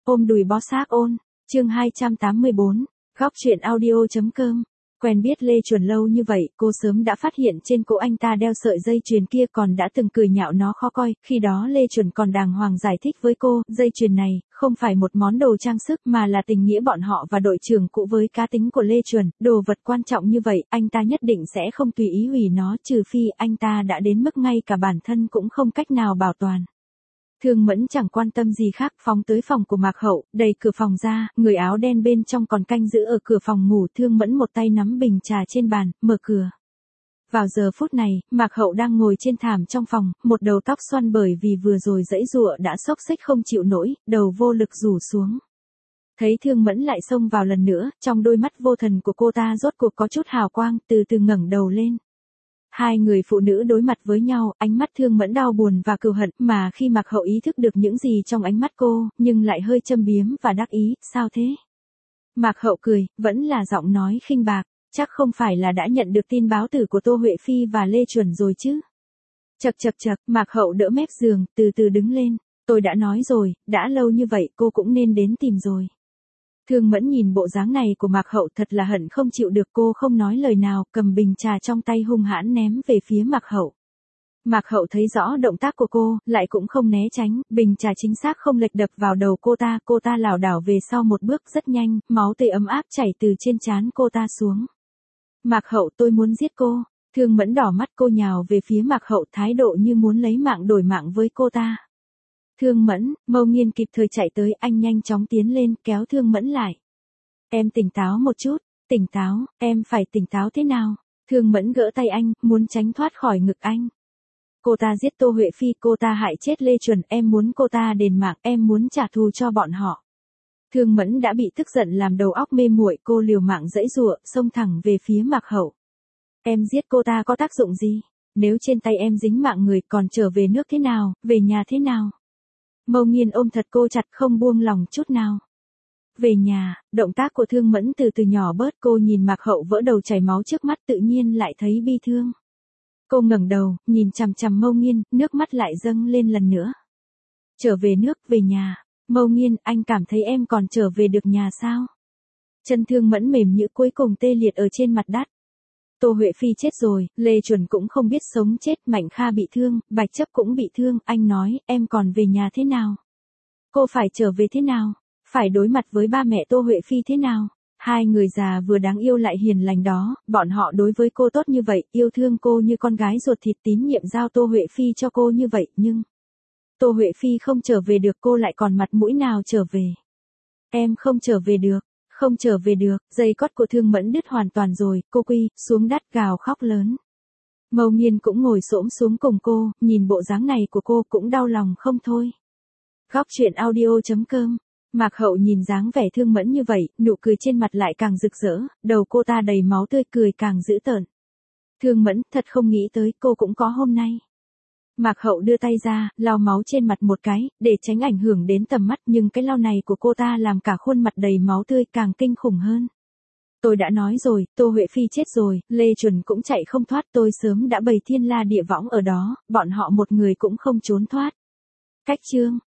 Ôm đùi bó xác ôn, chương 284, góc truyện audio.com. Quen biết Lê Chuẩn lâu như vậy, cô sớm đã phát hiện trên cổ anh ta đeo sợi dây chuyền kia, còn đã từng cười nhạo nó khó coi. Khi đó Lê Chuẩn còn đàng hoàng giải thích với cô, dây chuyền này không phải một món đồ trang sức mà là tình nghĩa bọn họ và đội trưởng cũ với cá tính của Lê Chuẩn. Đồ vật quan trọng như vậy, anh ta nhất định sẽ không tùy ý hủy nó, trừ phi anh ta đã đến mức ngay cả bản thân cũng không cách nào bảo toàn. Thương Mẫn chẳng quan tâm gì khác, phóng tới phòng của Mạc Hậu, đẩy cửa phòng ra, người áo đen bên trong còn canh giữ ở cửa phòng ngủ. Thương Mẫn một tay nắm bình trà trên bàn, mở cửa. Vào giờ phút này, Mạc Hậu đang ngồi trên thảm trong phòng, một đầu tóc xoăn bởi vì vừa rồi giãy giụa đã xốc xếch không chịu nổi, đầu vô lực rủ xuống. Thấy Thương Mẫn lại xông vào lần nữa, trong đôi mắt vô thần của cô ta rốt cuộc có chút hào quang, từ từ ngẩng đầu lên. Hai người phụ nữ đối mặt với nhau, ánh mắt Thương Mẫn đau buồn và cừu hận, mà khi Mạc Hậu ý thức được những gì trong ánh mắt cô, nhưng lại hơi châm biếm và đắc ý, sao thế? Mạc Hậu cười, vẫn là giọng nói khinh bạc, chắc không phải là đã nhận được tin báo tử của Tô Huệ Phi và Lê Chuẩn rồi chứ? Chậc chậc chậc, Mạc Hậu đỡ mép giường, từ từ đứng lên, tôi đã nói rồi, đã lâu như vậy cô cũng nên đến tìm rồi. Thương Mẫn nhìn bộ dáng này của Mạc Hậu thật là hận không chịu được, cô không nói lời nào, cầm bình trà trong tay hung hãn ném về phía Mạc Hậu. Mạc Hậu thấy rõ động tác của cô, lại cũng không né tránh, bình trà chính xác không lệch đập vào đầu cô ta lảo đảo về sau một bước rất nhanh, máu tươi ấm áp chảy từ trên trán cô ta xuống. Mạc Hậu, tôi muốn giết cô. Thương Mẫn đỏ mắt, cô nhào về phía Mạc Hậu, thái độ như muốn lấy mạng đổi mạng với cô ta. Thương Mẫn, Mâu Nghiên kịp thời chạy tới, anh nhanh chóng tiến lên, kéo Thương Mẫn lại. Em tỉnh táo một chút, tỉnh táo, em phải tỉnh táo thế nào? Thương Mẫn gỡ tay anh, muốn tránh thoát khỏi ngực anh. Cô ta giết Tô Huệ Phi, cô ta hại chết Lê Chuẩn, em muốn cô ta đền mạng, em muốn trả thù cho bọn họ. Thương Mẫn đã bị tức giận làm đầu óc mê muội, cô liều mạng giãy giụa, xông thẳng về phía Mạc Hậu. Em giết cô ta có tác dụng gì? Nếu trên tay em dính mạng người, còn trở về nước thế nào, về nhà thế nào? Mâu Nghiên ôm thật cô chặt, không buông lòng chút nào. Về nhà, động tác của Thương Mẫn từ từ nhỏ bớt, cô nhìn Mạc Hậu vỡ đầu chảy máu trước mắt, tự nhiên lại thấy bi thương. Cô ngẩng đầu, nhìn chằm chằm Mâu Nghiên, nước mắt lại dâng lên lần nữa. Trở về nước, về nhà. Mâu Nghiên, anh cảm thấy em còn trở về được nhà sao? Chân Thương Mẫn mềm nhũn cuối cùng tê liệt ở trên mặt đất. Tô Huệ Phi chết rồi, Lê Chuẩn cũng không biết sống chết, Mạnh Kha bị thương, Bạch Chấp cũng bị thương, anh nói, em còn về nhà thế nào? Cô phải trở về thế nào? Phải đối mặt với ba mẹ Tô Huệ Phi thế nào? Hai người già vừa đáng yêu lại hiền lành đó, bọn họ đối với cô tốt như vậy, yêu thương cô như con gái ruột thịt, tín nhiệm giao Tô Huệ Phi cho cô như vậy, nhưng Tô Huệ Phi không trở về được, cô lại còn mặt mũi nào trở về? Em không trở về được. Không trở về được, dây cót của Thương Mẫn đứt hoàn toàn rồi, cô quỳ xuống đất gào khóc lớn. Mâu Nghiên cũng ngồi xổm xuống cùng cô, nhìn bộ dáng này của cô cũng đau lòng không thôi. Góc truyện audio.com. Mạc Hậu nhìn dáng vẻ Thương Mẫn như vậy, nụ cười trên mặt lại càng rực rỡ, đầu cô ta đầy máu tươi, cười càng dữ tợn. Thương Mẫn, thật không nghĩ tới cô cũng có hôm nay. Mạc Hậu đưa tay ra, lau máu trên mặt một cái, để tránh ảnh hưởng đến tầm mắt, nhưng cái lau này của cô ta làm cả khuôn mặt đầy máu tươi càng kinh khủng hơn. Tôi đã nói rồi, Tô Huệ Phi chết rồi, Lê Chuẩn cũng chạy không thoát, tôi sớm đã bày thiên la địa võng ở đó, bọn họ một người cũng không trốn thoát. Cách chương.